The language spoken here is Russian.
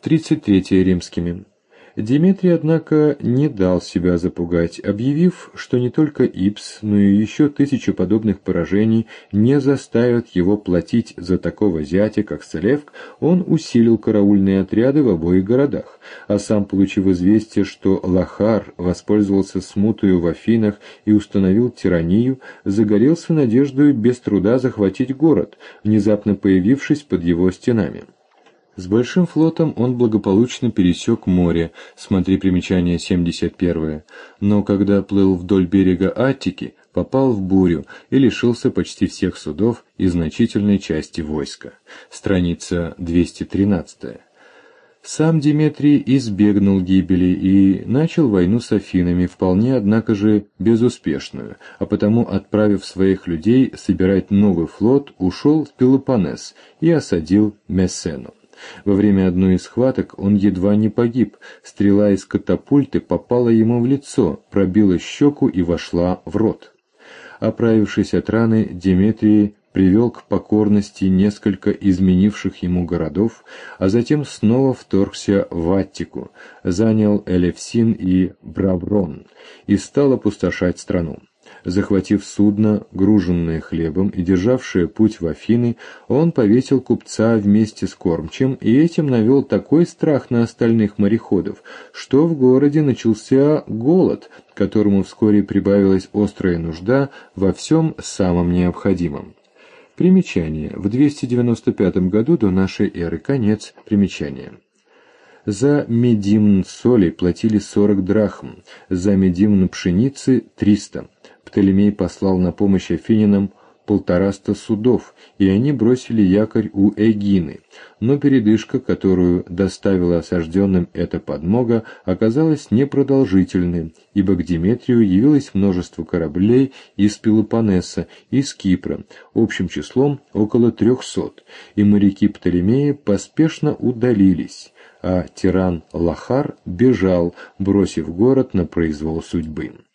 33 римскими. Деметрий, однако, не дал себя запугать, объявив, что не только Ипс, но и еще 1000 подобных поражений не заставят его платить за такого зятя, как Селевк. Он усилил караульные отряды в обоих городах, а сам, получив известие, что Лахар воспользовался смутою в Афинах и установил тиранию, загорелся надеждой без труда захватить город, внезапно появившись под его стенами. С большим флотом он благополучно пересек море, смотри примечание 71, но когда плыл вдоль берега Аттики, попал в бурю и лишился почти всех судов и значительной части войска. Страница 213. Сам Деметрий избегнул гибели и начал войну с Афинами, вполне, однако же, безуспешную, а потому, отправив своих людей собирать новый флот, ушел в Пелопоннес и осадил Мессену. Во время одной из схваток он едва не погиб. Стрела из катапульты попала ему в лицо, пробила щеку и вошла в рот. Оправившись от раны, Деметрий привел к покорности несколько изменивших ему городов, а затем снова вторгся в Аттику, занял Элевсин и Браврон и стал опустошать страну. Захватив судно, груженное хлебом и державшее путь в Афины, он повесил купца вместе с кормчим и этим навел такой страх на остальных мореходов, что в городе начался голод, к которому вскоре прибавилась острая нужда во всем самом необходимом. Примечание. В 295 году до нашей эры. Конец примечания. За медимн соли платили 40 драхм, за медимн пшеницы 300. Птолемей послал на помощь афинянам 150 судов, и они бросили якорь у Эгины. Но передышка, которую доставила осажденным эта подмога, оказалась непродолжительной, ибо к Деметрию явилось множество кораблей из Пелопоннеса, из Кипра, общим числом около 300, и моряки Птолемея поспешно удалились, а тиран Лахар бежал, бросив город на произвол судьбы.